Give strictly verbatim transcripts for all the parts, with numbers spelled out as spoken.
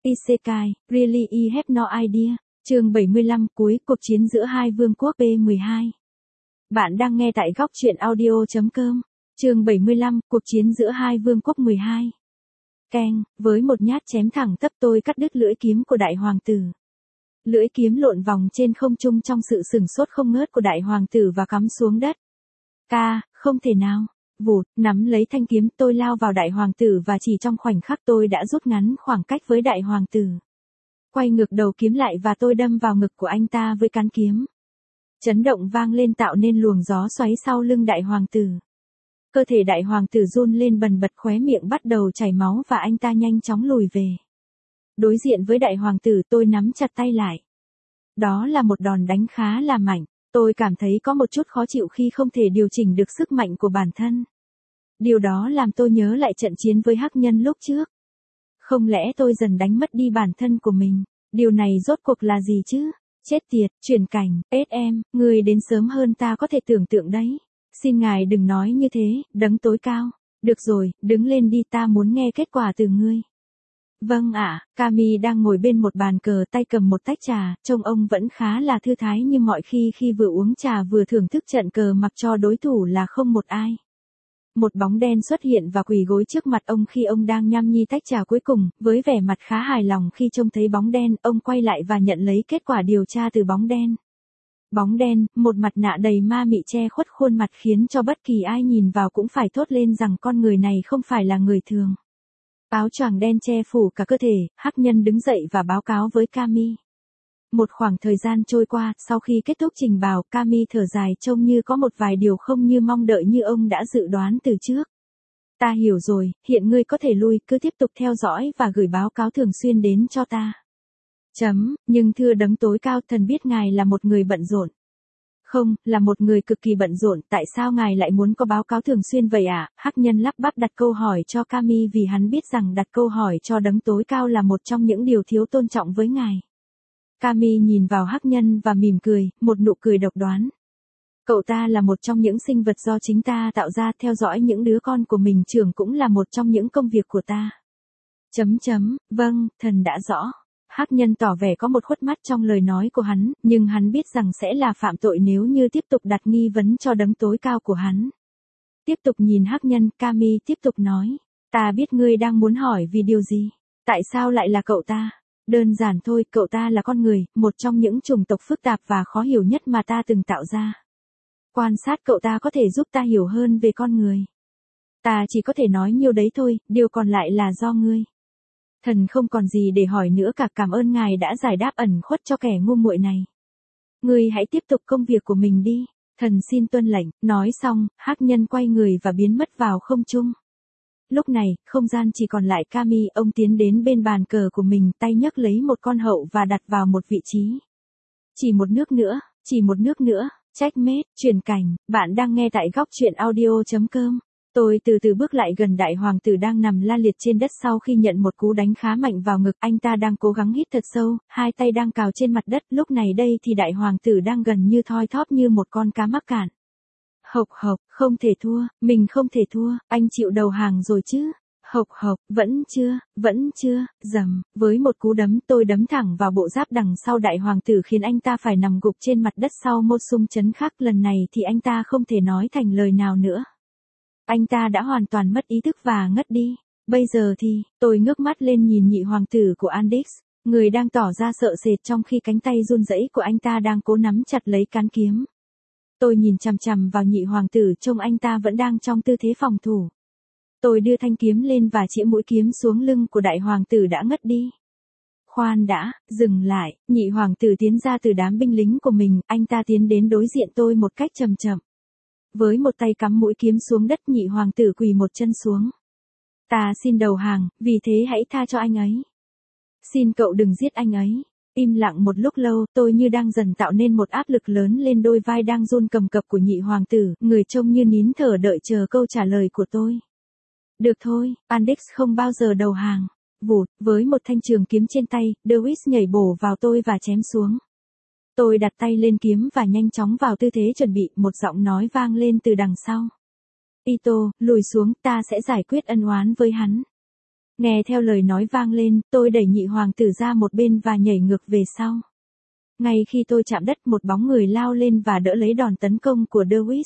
Isekai, Really I have no idea. Chương bảy mươi lăm, cuối cuộc chiến giữa hai vương quốc P mười hai. Bạn đang nghe tại góc truyện audio chấm com. Chương bảy mươi lăm, cuộc chiến giữa hai vương quốc mười hai. Keng, với một nhát chém thẳng tắp tôi cắt đứt lưỡi kiếm của đại hoàng tử. Lưỡi kiếm lộn vòng trên không trung trong sự sửng sốt không ngớt của đại hoàng tử và cắm xuống đất. Ca, không thể nào. Vụt, nắm lấy thanh kiếm tôi lao vào đại hoàng tử và chỉ trong khoảnh khắc tôi đã rút ngắn khoảng cách với đại hoàng tử. Quay ngược đầu kiếm lại và tôi đâm vào ngực của anh ta với cán kiếm. Chấn động vang lên tạo nên luồng gió xoáy sau lưng đại hoàng tử. Cơ thể đại hoàng tử run lên bần bật, khóe miệng bắt đầu chảy máu và anh ta nhanh chóng lùi về. Đối diện với đại hoàng tử tôi nắm chặt tay lại. Đó là một đòn đánh khá là mạnh. Tôi cảm thấy có một chút khó chịu khi không thể điều chỉnh được sức mạnh của bản thân. Điều đó làm tôi nhớ lại trận chiến với hắc nhân lúc trước. Không lẽ tôi dần đánh mất đi bản thân của mình? Điều này rốt cuộc là gì chứ? Chết tiệt, chuyển cảnh, ết em, người đến sớm hơn ta có thể tưởng tượng đấy. Xin ngài đừng nói như thế, đấng tối cao. Được rồi, đứng lên đi, ta muốn nghe kết quả từ ngươi. Vâng ạ, Kami đang ngồi bên một bàn cờ, tay cầm một tách trà, trông ông vẫn khá là thư thái như mọi khi khi vừa uống trà vừa thưởng thức trận cờ mặc cho đối thủ là không một ai. Một bóng đen xuất hiện và quỳ gối trước mặt ông khi ông đang nhâm nhi tách trà cuối cùng, với vẻ mặt khá hài lòng khi trông thấy bóng đen, ông quay lại và nhận lấy kết quả điều tra từ bóng đen. Bóng đen, một mặt nạ đầy ma mị che khuất khuôn mặt khiến cho bất kỳ ai nhìn vào cũng phải thốt lên rằng con người này không phải là người thường. Áo choàng đen che phủ cả cơ thể, hắc nhân đứng dậy và báo cáo với Kami. Một khoảng thời gian trôi qua, sau khi kết thúc trình bày, Kami thở dài trông như có một vài điều không như mong đợi như ông đã dự đoán từ trước. Ta hiểu rồi, hiện ngươi có thể lui, cứ tiếp tục theo dõi và gửi báo cáo thường xuyên đến cho ta. Chấm, nhưng thưa đấng tối cao, thần biết ngài là một người bận rộn. Không, là một người cực kỳ bận rộn, tại sao ngài lại muốn có báo cáo thường xuyên vậy ạ? À? Hắc nhân lắp bắp đặt câu hỏi cho Kami vì hắn biết rằng đặt câu hỏi cho đấng tối cao là một trong những điều thiếu tôn trọng với ngài. Kami nhìn vào hắc nhân và mỉm cười, một nụ cười độc đoán. Cậu ta là một trong những sinh vật do chính ta tạo ra, theo dõi những đứa con của mình trưởng cũng là một trong những công việc của ta. Chấm chấm, vâng, thần đã rõ. Hắc nhân tỏ vẻ có một khuất mắt trong lời nói của hắn, nhưng hắn biết rằng sẽ là phạm tội nếu như tiếp tục đặt nghi vấn cho đấng tối cao của hắn. Tiếp tục nhìn hắc nhân, Kami tiếp tục nói. Ta biết ngươi đang muốn hỏi vì điều gì. Tại sao lại là cậu ta? Đơn giản thôi, cậu ta là con người, một trong những chủng tộc phức tạp và khó hiểu nhất mà ta từng tạo ra. Quan sát cậu ta có thể giúp ta hiểu hơn về con người. Ta chỉ có thể nói nhiêu đấy thôi, điều còn lại là do ngươi. Thần không còn gì để hỏi nữa cả, cảm ơn ngài đã giải đáp ẩn khuất cho kẻ ngu muội này. Ngươi hãy tiếp tục công việc của mình đi, thần xin tuân lệnh. Nói xong, hắc nhân quay người và biến mất vào không trung. Lúc này, không gian chỉ còn lại Kami, ông tiến đến bên bàn cờ của mình, tay nhấc lấy một con hậu và đặt vào một vị trí. Chỉ một nước nữa, chỉ một nước nữa, checkmate, chuyển cảnh, bạn đang nghe tại góc truyện audio chấm com. Tôi từ từ bước lại gần đại hoàng tử đang nằm la liệt trên đất sau khi nhận một cú đánh khá mạnh vào ngực. Anh ta đang cố gắng hít thật sâu, hai tay đang cào trên mặt đất. Lúc này đây thì đại hoàng tử đang gần như thoi thóp như một con cá mắc cạn. Hộc hộc, không thể thua, mình không thể thua, anh chịu đầu hàng rồi chứ. Hộc hộc, vẫn chưa, vẫn chưa, dầm, với một cú đấm tôi đấm thẳng vào bộ giáp đằng sau đại hoàng tử khiến anh ta phải nằm gục trên mặt đất sau một xung chấn khác. Lần này thì anh ta không thể nói thành lời nào nữa. Anh ta đã hoàn toàn mất ý thức và ngất đi. Bây giờ thì, tôi ngước mắt lên nhìn nhị hoàng tử của Andix, người đang tỏ ra sợ sệt trong khi cánh tay run rẩy của anh ta đang cố nắm chặt lấy cán kiếm. Tôi nhìn chằm chằm vào nhị hoàng tử, trông anh ta vẫn đang trong tư thế phòng thủ. Tôi đưa thanh kiếm lên và chĩa mũi kiếm xuống lưng của đại hoàng tử đã ngất đi. Khoan đã, dừng lại, nhị hoàng tử tiến ra từ đám binh lính của mình, anh ta tiến đến đối diện tôi một cách chậm chậm. Với một tay cắm mũi kiếm xuống đất, nhị hoàng tử quỳ một chân xuống. Ta xin đầu hàng, vì thế hãy tha cho anh ấy. Xin cậu đừng giết anh ấy. Im lặng một lúc lâu, tôi như đang dần tạo nên một áp lực lớn lên đôi vai đang run cầm cập của nhị hoàng tử, người trông như nín thở đợi chờ câu trả lời của tôi. Được thôi, Andix không bao giờ đầu hàng. Vụt, với một thanh trường kiếm trên tay, Dewis nhảy bổ vào tôi và chém xuống. Tôi đặt tay lên kiếm và nhanh chóng vào tư thế chuẩn bị, một giọng nói vang lên từ đằng sau. Ito, lùi xuống, ta sẽ giải quyết ân oán với hắn. Nghe theo lời nói vang lên, tôi đẩy nhị hoàng tử ra một bên và nhảy ngược về sau. Ngay khi tôi chạm đất, một bóng người lao lên và đỡ lấy đòn tấn công của Dewis.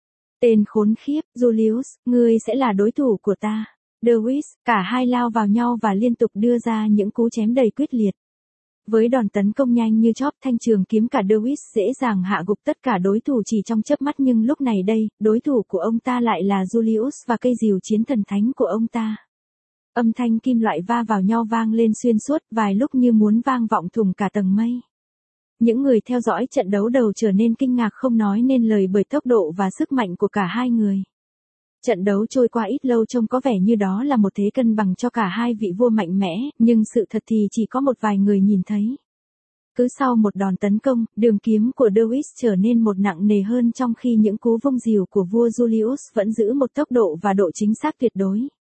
Tên khốn khiếp, Julius, ngươi sẽ là đối thủ của ta. Dewis, cả hai lao vào nhau và liên tục đưa ra những cú chém đầy quyết liệt. Với đòn tấn công nhanh như chóp, thanh trường kiếm cả Dewis dễ dàng hạ gục tất cả đối thủ chỉ trong chớp mắt, nhưng lúc này đây, đối thủ của ông ta lại là Julius và cây rìu chiến thần thánh của ông ta. Âm thanh kim loại va vào nhau vang lên xuyên suốt, vài lúc như muốn vang vọng thủng cả tầng mây. Những người theo dõi trận đấu đầu trở nên kinh ngạc không nói nên lời bởi tốc độ và sức mạnh của cả hai người. Trận đấu trôi qua ít lâu trông có vẻ như đó là một thế cân bằng cho cả hai vị vua mạnh mẽ, nhưng sự thật thì chỉ có một vài người nhìn thấy. Cứ sau một đòn tấn công, đường kiếm của Dewis trở nên một nặng nề hơn, trong khi những cú vung rìu của vua Julius vẫn giữ một tốc độ và độ chính xác tuyệt đối.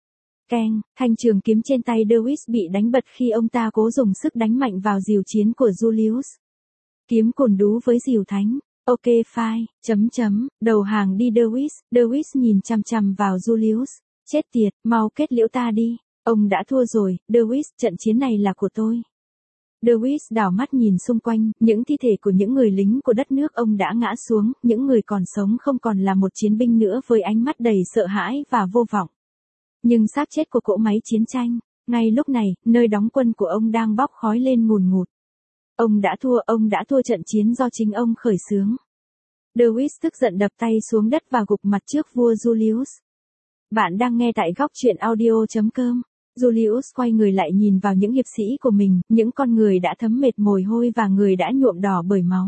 Keng, thanh trường kiếm trên tay Dewis bị đánh bật khi ông ta cố dùng sức đánh mạnh vào rìu chiến của Julius. Kiếm cồn đú với rìu thánh. Ok fine, chấm chấm, đầu hàng đi Dewis. Dewis nhìn chằm chằm vào Julius. Chết tiệt, mau kết liễu ta đi. Ông đã thua rồi, Dewis, trận chiến này là của tôi. Dewis đảo mắt nhìn xung quanh, những thi thể của những người lính của đất nước ông đã ngã xuống, những người còn sống không còn là một chiến binh nữa với ánh mắt đầy sợ hãi và vô vọng. Nhưng xác chết của cỗ máy chiến tranh, ngay lúc này, nơi đóng quân của ông đang bốc khói lên ngùn ngụt. Ông đã thua, ông đã thua trận chiến do chính ông khởi xướng. Dewis tức giận đập tay xuống đất và gục mặt trước vua Julius. Bạn đang nghe tại góc truyện audio chấm com. Julius quay người lại nhìn vào những hiệp sĩ của mình, những con người đã thấm mệt mồ hôi và người đã nhuộm đỏ bởi máu.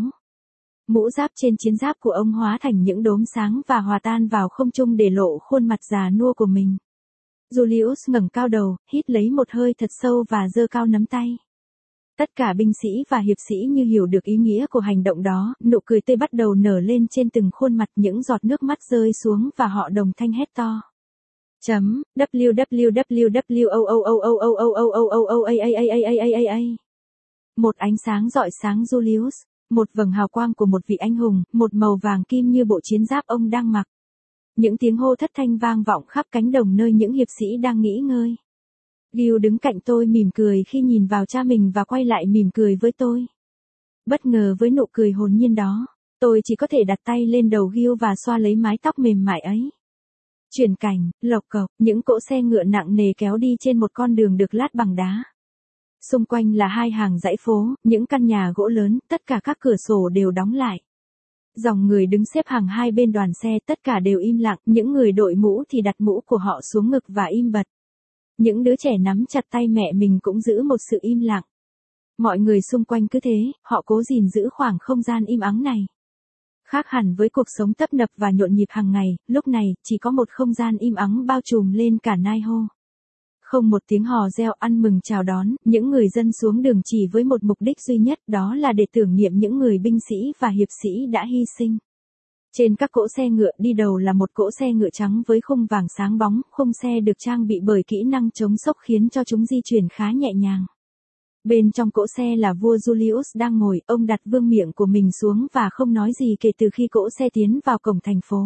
Mũ giáp trên chiến giáp của ông hóa thành những đốm sáng và hòa tan vào không trung để lộ khuôn mặt già nua của mình. Julius ngẩng cao đầu, hít lấy một hơi thật sâu và giơ cao nắm tay. Tất cả binh sĩ và hiệp sĩ như hiểu được ý nghĩa của hành động đó, nụ cười tươi bắt đầu nở lên trên từng khuôn mặt, những giọt nước mắt rơi xuống và họ đồng thanh hét to. Chấm, www. Một ánh sáng rọi sáng Julius, một vầng hào quang của một vị anh hùng, một màu vàng kim như bộ chiến giáp ông đang mặc. Những tiếng hô thất thanh vang vọng khắp cánh đồng nơi những hiệp sĩ đang nghỉ ngơi. Gil đứng cạnh tôi mỉm cười khi nhìn vào cha mình và quay lại mỉm cười với tôi. Bất ngờ với nụ cười hồn nhiên đó, tôi chỉ có thể đặt tay lên đầu Gil và xoa lấy mái tóc mềm mại ấy. Chuyển cảnh, lộc cộc, những cỗ xe ngựa nặng nề kéo đi trên một con đường được lát bằng đá. Xung quanh là hai hàng dãy phố, những căn nhà gỗ lớn, tất cả các cửa sổ đều đóng lại. Dòng người đứng xếp hàng hai bên đoàn xe, tất cả đều im lặng, những người đội mũ thì đặt mũ của họ xuống ngực và im bặt. Những đứa trẻ nắm chặt tay mẹ mình cũng giữ một sự im lặng. Mọi người xung quanh cứ thế, họ cố gìn giữ khoảng không gian im ắng này. Khác hẳn với cuộc sống tấp nập và nhộn nhịp hàng ngày, lúc này, chỉ có một không gian im ắng bao trùm lên cả Naiho. Không một tiếng hò reo ăn mừng chào đón, những người dân xuống đường chỉ với một mục đích duy nhất, đó là để tưởng niệm những người binh sĩ và hiệp sĩ đã hy sinh. Trên các cỗ xe ngựa đi đầu là một cỗ xe ngựa trắng với khung vàng sáng bóng, khung xe được trang bị bởi kỹ năng chống sốc khiến cho chúng di chuyển khá nhẹ nhàng. Bên trong cỗ xe là vua Julius đang ngồi, ông đặt vương miện của mình xuống và không nói gì kể từ khi cỗ xe tiến vào cổng thành phố.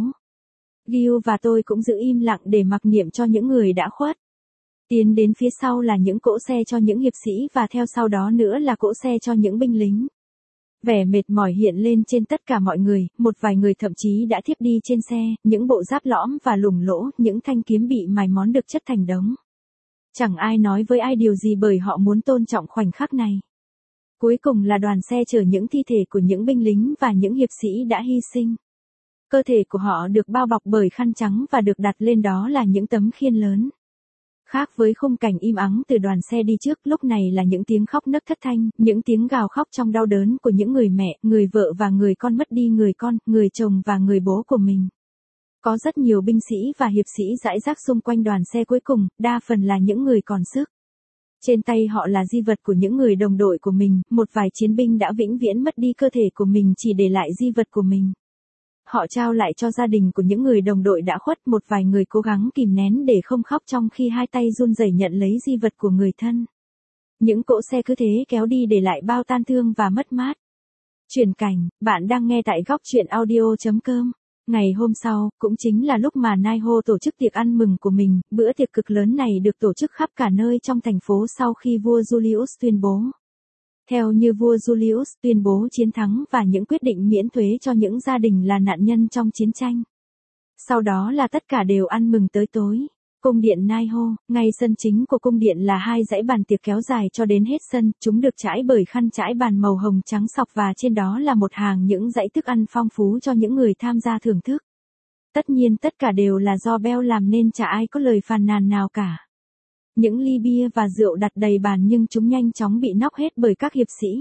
Gil và tôi cũng giữ im lặng để mặc niệm cho những người đã khuất. Tiến đến phía sau là những cỗ xe cho những hiệp sĩ và theo sau đó nữa là cỗ xe cho những binh lính. Vẻ mệt mỏi hiện lên trên tất cả mọi người, một vài người thậm chí đã thiếp đi trên xe, những bộ giáp lõm và lủng lỗ, những thanh kiếm bị mài món được chất thành đống. Chẳng ai nói với ai điều gì bởi họ muốn tôn trọng khoảnh khắc này. Cuối cùng là đoàn xe chở những thi thể của những binh lính và những hiệp sĩ đã hy sinh. Cơ thể của họ được bao bọc bởi khăn trắng và được đặt lên đó là những tấm khiên lớn. Khác với khung cảnh im ắng từ đoàn xe đi trước, lúc này là những tiếng khóc nấc thất thanh, những tiếng gào khóc trong đau đớn của những người mẹ, người vợ và người con mất đi người con, người chồng và người bố của mình. Có rất nhiều binh sĩ và hiệp sĩ rải rác xung quanh đoàn xe cuối cùng, đa phần là những người còn sức. Trên tay họ là di vật của những người đồng đội của mình, một vài chiến binh đã vĩnh viễn mất đi cơ thể của mình chỉ để lại di vật của mình. Họ trao lại cho gia đình của những người đồng đội đã khuất, một vài người cố gắng kìm nén để không khóc trong khi hai tay run rẩy nhận lấy di vật của người thân. Những cỗ xe cứ thế kéo đi để lại bao tan thương và mất mát. Chuyển cảnh, bạn đang nghe tại góc truyện audio chấm com. Ngày hôm sau, cũng chính là lúc mà Naiho tổ chức tiệc ăn mừng của mình, bữa tiệc cực lớn này được tổ chức khắp cả nơi trong thành phố sau khi vua Julius tuyên bố. Theo như vua Julius tuyên bố chiến thắng và những quyết định miễn thuế cho những gia đình là nạn nhân trong chiến tranh. Sau đó là tất cả đều ăn mừng tới tối. Cung điện Naiho, ngay sân chính của cung điện là hai dãy bàn tiệc kéo dài cho đến hết sân, chúng được trải bởi khăn trải bàn màu hồng trắng sọc và trên đó là một hàng những dãy thức ăn phong phú cho những người tham gia thưởng thức. Tất nhiên tất cả đều là do Bell làm nên chả ai có lời phàn nàn nào cả. Những ly bia và rượu đặt đầy bàn nhưng chúng nhanh chóng bị nóc hết bởi các hiệp sĩ.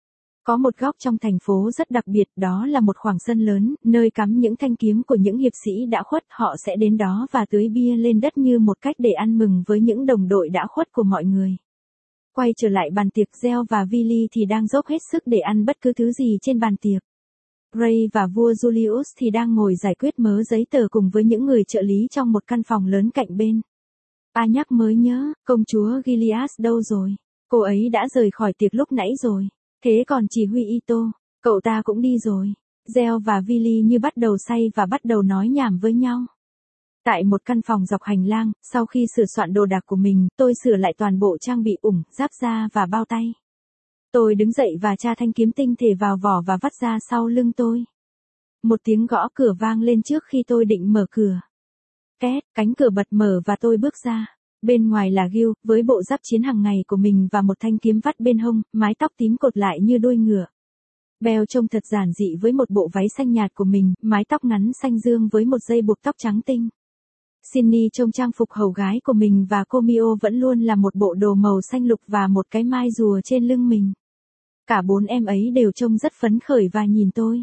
Có một góc trong thành phố rất đặc biệt, đó là một khoảng sân lớn, nơi cắm những thanh kiếm của những hiệp sĩ đã khuất, họ sẽ đến đó và tưới bia lên đất như một cách để ăn mừng với những đồng đội đã khuất của mọi người. Quay trở lại bàn tiệc, Gel và Villy thì đang dốc hết sức để ăn bất cứ thứ gì trên bàn tiệc. Ray và vua Julius thì đang ngồi giải quyết mớ giấy tờ cùng với những người trợ lý trong một căn phòng lớn cạnh bên. Ta nhắc mới nhớ, công chúa Gilead đâu rồi? Cô ấy đã rời khỏi tiệc lúc nãy rồi. Thế còn chỉ huy Ito, cậu ta cũng đi rồi. Gel và Villy như bắt đầu say và bắt đầu nói nhảm với nhau. Tại một căn phòng dọc hành lang, sau khi sửa soạn đồ đạc của mình, tôi sửa lại toàn bộ trang bị ủng, giáp da và bao tay. Tôi đứng dậy và tra thanh kiếm tinh thể vào vỏ và vắt ra sau lưng tôi. Một tiếng gõ cửa vang lên trước khi tôi định mở cửa. Két, cánh cửa bật mở và tôi bước ra. Bên ngoài là Gil, với bộ giáp chiến hàng ngày của mình và một thanh kiếm vắt bên hông, mái tóc tím cột lại như đuôi ngựa. Bell trông thật giản dị với một bộ váy xanh nhạt của mình, mái tóc ngắn xanh dương với một dây buộc tóc trắng tinh. Cindy trông trang phục hầu gái của mình và Komio vẫn luôn là một bộ đồ màu xanh lục và một cái mai rùa trên lưng mình. Cả bốn em ấy đều trông rất phấn khởi và nhìn tôi.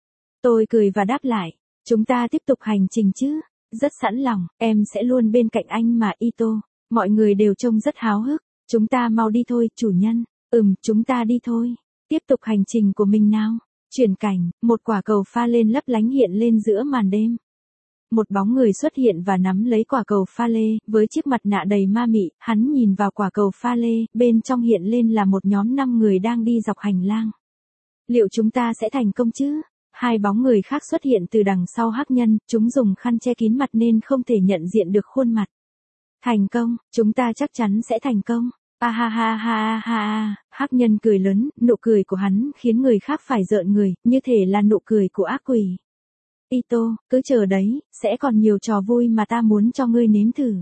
Tôi cười và đáp lại, chúng ta tiếp tục hành trình chứ? Rất sẵn lòng, em sẽ luôn bên cạnh anh mà Ito. Mọi người đều trông rất háo hức. Chúng ta mau đi thôi, chủ nhân. Ừm, chúng ta đi thôi. Tiếp tục hành trình của mình nào. Chuyển cảnh, một quả cầu pha lên lấp lánh hiện lên giữa màn đêm. Một bóng người xuất hiện và nắm lấy quả cầu pha lê, với chiếc mặt nạ đầy ma mị, hắn nhìn vào quả cầu pha lê, bên trong hiện lên là một nhóm năm người đang đi dọc hành lang. Liệu chúng ta sẽ thành công chứ? Hai bóng người khác xuất hiện từ đằng sau hắc nhân, chúng dùng khăn che kín mặt nên không thể nhận diện được khuôn mặt. Thành công, chúng ta chắc chắn sẽ thành công. A ha ha ha ha ha, hắc nhân cười lớn, nụ cười của hắn khiến người khác phải rợn người, như thể là nụ cười của ác quỷ. Ito, cứ chờ đấy, sẽ còn nhiều trò vui mà ta muốn cho ngươi nếm thử.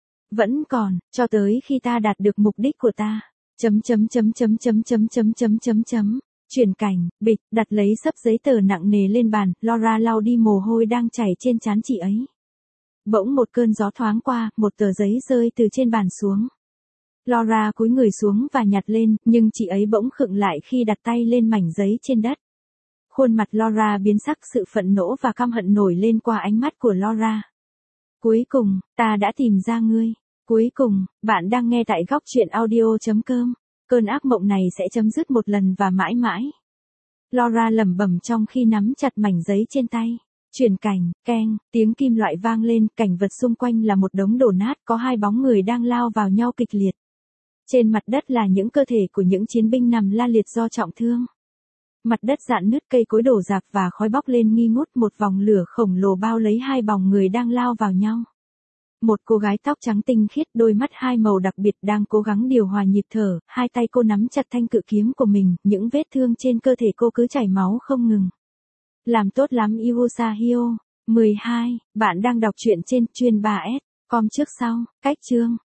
Vẫn còn, cho tới khi ta đạt được mục đích của ta. Chấm chấm chấm chấm chấm chấm chấm chấm chấm chấm. Chuyển cảnh, bịch, đặt lấy xấp giấy tờ nặng nề lên bàn, Laura lau đi mồ hôi đang chảy trên trán chị ấy. Bỗng một cơn gió thoáng qua, một tờ giấy rơi từ trên bàn xuống. Laura cúi người xuống và nhặt lên, nhưng chị ấy bỗng khựng lại khi đặt tay lên mảnh giấy trên đất. Khuôn mặt Laura biến sắc, sự phẫn nộ và căm hận nổi lên qua ánh mắt của Laura. Cuối cùng, ta đã tìm ra ngươi. Cuối cùng, bạn đang nghe tại góc truyện audio chấm com. Cơn ác mộng này sẽ chấm dứt một lần và mãi mãi. Laura lẩm bẩm trong khi nắm chặt mảnh giấy trên tay. Chuyển cảnh, keng, tiếng kim loại vang lên, cảnh vật xung quanh là một đống đổ nát, có hai bóng người đang lao vào nhau kịch liệt. Trên mặt đất là những cơ thể của những chiến binh nằm la liệt do trọng thương. Mặt đất rạn nứt, cây cối đổ rạp và khói bốc lên nghi ngút, một vòng lửa khổng lồ bao lấy hai bóng người đang lao vào nhau. Một cô gái tóc trắng tinh khiết, đôi mắt hai màu đặc biệt đang cố gắng điều hòa nhịp thở, hai tay cô nắm chặt thanh cự kiếm của mình, những vết thương trên cơ thể cô cứ chảy máu không ngừng. Làm tốt lắm Iwasahio. mười hai, bạn đang đọc truyện trên chuyên ba S com trước sau, cách chương.